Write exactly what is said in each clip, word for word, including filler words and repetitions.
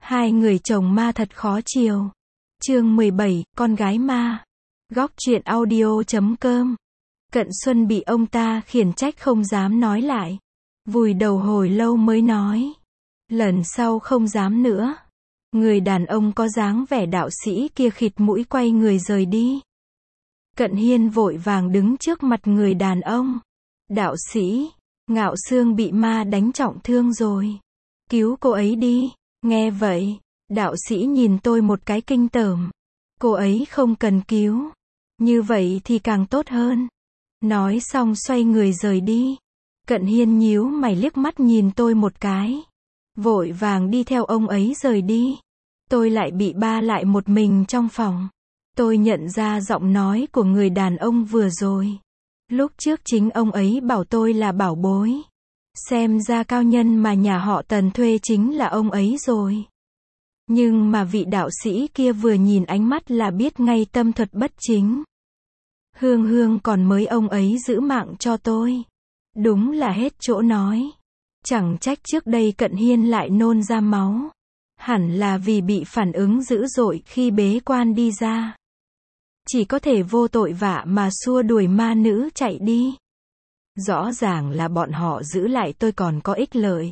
Hai người chồng ma thật khó chiều. Chương mười bảy, con gái ma. Góc truyện audio chấm com. Cận Xuân bị ông ta khiển trách không dám nói lại. Vùi đầu hồi lâu mới nói. Lần sau không dám nữa. Người đàn ông có dáng vẻ đạo sĩ kia khịt mũi quay người rời đi. Cận Hiên vội vàng đứng trước mặt người đàn ông. Đạo sĩ, Ngạo Xương bị ma đánh trọng thương rồi. Cứu cô ấy đi. Nghe vậy, đạo sĩ nhìn tôi một cái kinh tởm. Cô ấy không cần cứu. Như vậy thì càng tốt hơn. Nói xong xoay người rời đi. Cận Hiên nhíu mày liếc mắt nhìn tôi một cái. Vội vàng đi theo ông ấy rời đi. Tôi lại bị ba lại một mình trong phòng. Tôi nhận ra giọng nói của người đàn ông vừa rồi. Lúc trước chính ông ấy bảo tôi là bảo bối. Xem ra cao nhân mà nhà họ Tần thuê chính là ông ấy rồi. Nhưng mà vị đạo sĩ kia vừa nhìn ánh mắt là biết ngay tâm thuật bất chính. Hương hương còn mới ông ấy giữ mạng cho tôi. Đúng là hết chỗ nói. Chẳng trách trước đây Cận Hiên lại nôn ra máu. Hẳn là vì bị phản ứng dữ dội khi bế quan đi ra. Chỉ có thể vô tội vạ mà xua đuổi ma nữ chạy đi. Rõ ràng là bọn họ giữ lại tôi còn có ích lợi.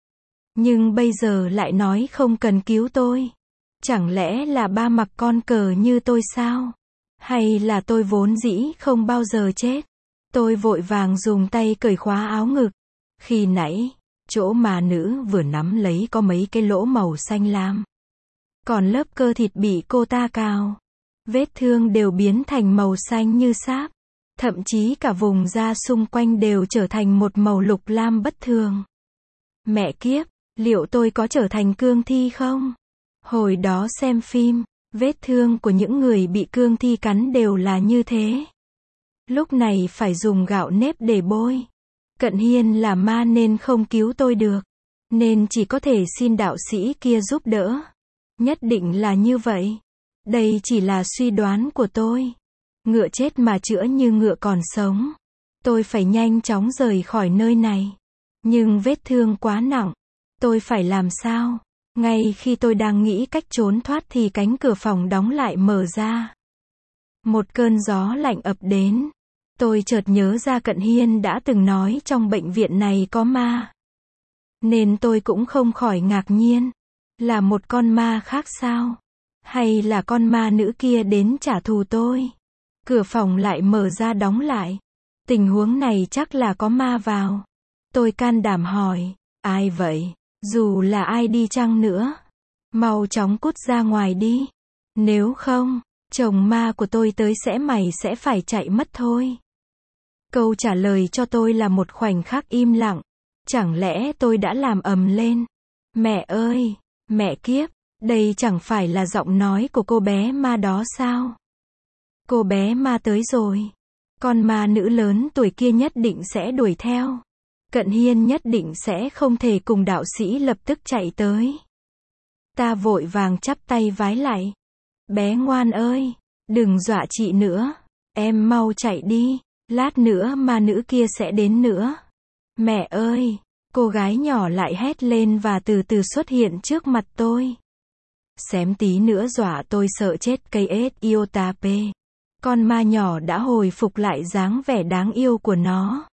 Nhưng bây giờ lại nói không cần cứu tôi. Chẳng lẽ là ba mặc con cờ như tôi sao? Hay là tôi vốn dĩ không bao giờ chết? Tôi vội vàng dùng tay cởi khóa áo ngực. Khi nãy, chỗ mà nữ vừa nắm lấy có mấy cái lỗ màu xanh lam. Còn lớp cơ thịt bị cô ta cào. Vết thương đều biến thành màu xanh như sáp. Thậm chí cả vùng da xung quanh đều trở thành một màu lục lam bất thường. Mẹ kiếp, liệu tôi có trở thành cương thi không? Hồi đó xem phim, vết thương của những người bị cương thi cắn đều là như thế. Lúc này phải dùng gạo nếp để bôi. Cận Hiên là ma nên không cứu tôi được. Nên chỉ có thể xin đạo sĩ kia giúp đỡ. Nhất định là như vậy. Đây chỉ là suy đoán của tôi. Ngựa chết mà chữa như ngựa còn sống. Tôi phải nhanh chóng rời khỏi nơi này. Nhưng vết thương quá nặng. Tôi phải làm sao? Ngay khi tôi đang nghĩ cách trốn thoát thì cánh cửa phòng đóng lại mở ra. Một cơn gió lạnh ập đến. Tôi chợt nhớ ra Cận Hiên đã từng nói trong bệnh viện này có ma. Nên tôi cũng không khỏi ngạc nhiên. Là một con ma khác sao? Hay là con ma nữ kia đến trả thù tôi? Cửa phòng lại mở ra đóng lại. Tình huống này chắc là có ma vào. Tôi can đảm hỏi, ai vậy? Dù là ai đi chăng nữa, mau chóng cút ra ngoài đi. Nếu không, chồng ma của tôi tới sẽ mày sẽ phải chạy mất thôi. Câu trả lời cho tôi là một khoảnh khắc im lặng. Chẳng lẽ tôi đã làm ầm lên? Mẹ ơi, mẹ kiếp, đây chẳng phải là giọng nói của cô bé ma đó sao? Cô bé ma tới rồi. Con ma nữ lớn tuổi kia nhất định sẽ đuổi theo. Cận Hiên nhất định sẽ không thể cùng đạo sĩ lập tức chạy tới. Ta vội vàng chắp tay vái lại. Bé ngoan ơi, đừng dọa chị nữa. Em mau chạy đi. Lát nữa ma nữ kia sẽ đến nữa. Mẹ ơi, cô gái nhỏ lại hét lên và từ từ xuất hiện trước mặt tôi. Xém tí nữa dọa tôi sợ chết cây ết Iotape. Con ma nhỏ đã hồi phục lại dáng vẻ đáng yêu của nó.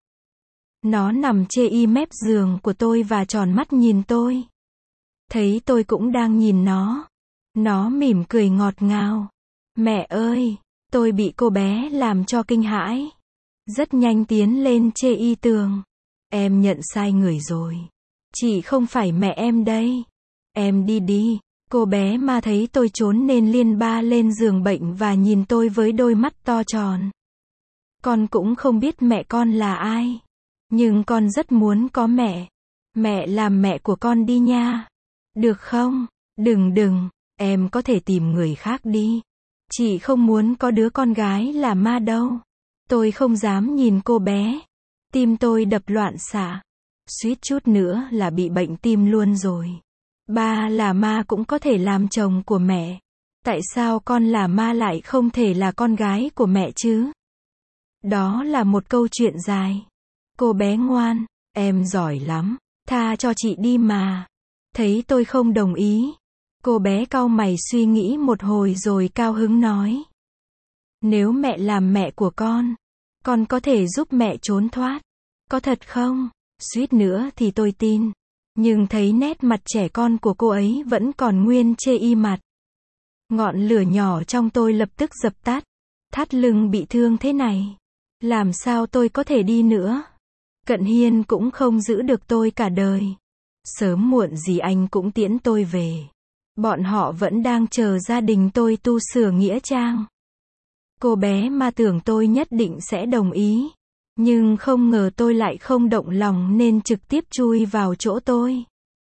Nó nằm chê y mép giường của tôi và tròn mắt nhìn tôi. Thấy tôi cũng đang nhìn nó. Nó mỉm cười ngọt ngào. Mẹ ơi, tôi bị cô bé làm cho kinh hãi. Rất nhanh tiến lên chê y tường. Em nhận sai người rồi. Chị không phải mẹ em đây. Em đi đi. Cô bé ma thấy tôi trốn nên liên ba lên giường bệnh và nhìn tôi với đôi mắt to tròn. Con cũng không biết mẹ con là ai. Nhưng con rất muốn có mẹ. Mẹ làm mẹ của con đi nha. Được không? Đừng đừng, em có thể tìm người khác đi. Chị không muốn có đứa con gái là ma đâu. Tôi không dám nhìn cô bé. Tim tôi đập loạn xạ. Suýt chút nữa là bị bệnh tim luôn rồi. Ba là ma cũng có thể làm chồng của mẹ. Tại sao con là ma lại không thể là con gái của mẹ chứ? Đó là một câu chuyện dài. Cô bé ngoan, em giỏi lắm. Tha cho chị đi mà. Thấy tôi không đồng ý. Cô bé cau mày suy nghĩ một hồi rồi cao hứng nói. Nếu mẹ làm mẹ của con, con có thể giúp mẹ trốn thoát. Có thật không? Suýt nữa thì tôi tin. Nhưng thấy nét mặt trẻ con của cô ấy vẫn còn nguyên chê y mặt. Ngọn lửa nhỏ trong tôi lập tức dập tắt. Thắt lưng bị thương thế này. Làm sao tôi có thể đi nữa? Cận Hiên cũng không giữ được tôi cả đời. Sớm muộn gì anh cũng tiễn tôi về. Bọn họ vẫn đang chờ gia đình tôi tu sửa nghĩa trang. Cô bé ma tưởng tôi nhất định sẽ đồng ý. Nhưng không ngờ tôi lại không động lòng nên trực tiếp chui vào chỗ tôi.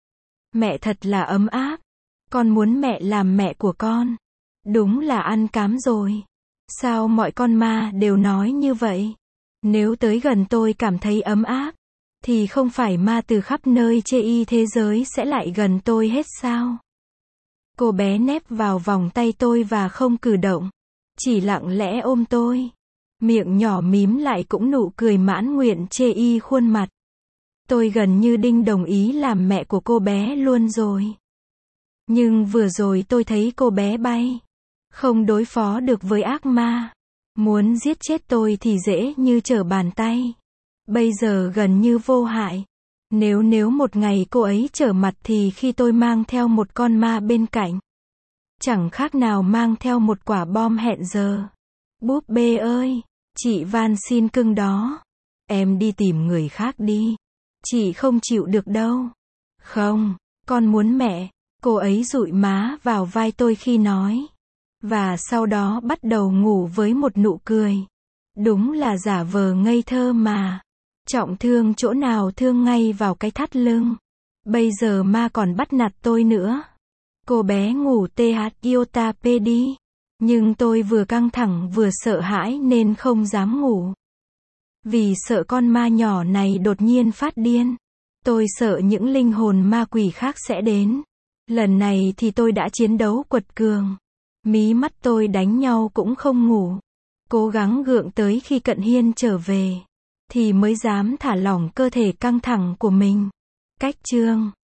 Mẹ thật là ấm áp. Con muốn mẹ làm mẹ của con. Đúng là ăn cám rồi. Sao mọi con ma đều nói như vậy? Nếu tới gần tôi cảm thấy ấm áp, thì không phải ma từ khắp nơi chê y thế giới sẽ lại gần tôi hết sao? Cô bé nép vào vòng tay tôi và không cử động. Chỉ lặng lẽ ôm tôi. Miệng nhỏ mím lại cũng nụ cười mãn nguyện chê y khuôn mặt. Tôi gần như đinh đồng ý làm mẹ của cô bé luôn rồi. Nhưng vừa rồi tôi thấy cô bé bay. Không đối phó được với ác ma. Muốn giết chết tôi thì dễ như trở bàn tay. Bây giờ gần như vô hại. Nếu nếu một ngày cô ấy trở mặt thì khi tôi mang theo một con ma bên cạnh. Chẳng khác nào mang theo một quả bom hẹn giờ. Búp bê ơi, chị van xin cưng đó. Em đi tìm người khác đi. Chị không chịu được đâu. Không, con muốn mẹ. Cô ấy dụi má vào vai tôi khi nói. Và sau đó bắt đầu ngủ với một nụ cười. Đúng là giả vờ ngây thơ mà. Trọng thương chỗ nào thương ngay vào cái thắt lưng. Bây giờ ma còn bắt nạt tôi nữa. Cô bé ngủ th iota p đi. Nhưng tôi vừa căng thẳng vừa sợ hãi nên không dám ngủ. Vì sợ con ma nhỏ này đột nhiên phát điên. Tôi sợ những linh hồn ma quỷ khác sẽ đến. Lần này thì tôi đã chiến đấu quật cường. Mí mắt tôi đánh nhau cũng không ngủ. Cố gắng gượng tới khi Cận Hiên trở về. Thì mới dám thả lỏng cơ thể căng thẳng của mình. Cách chương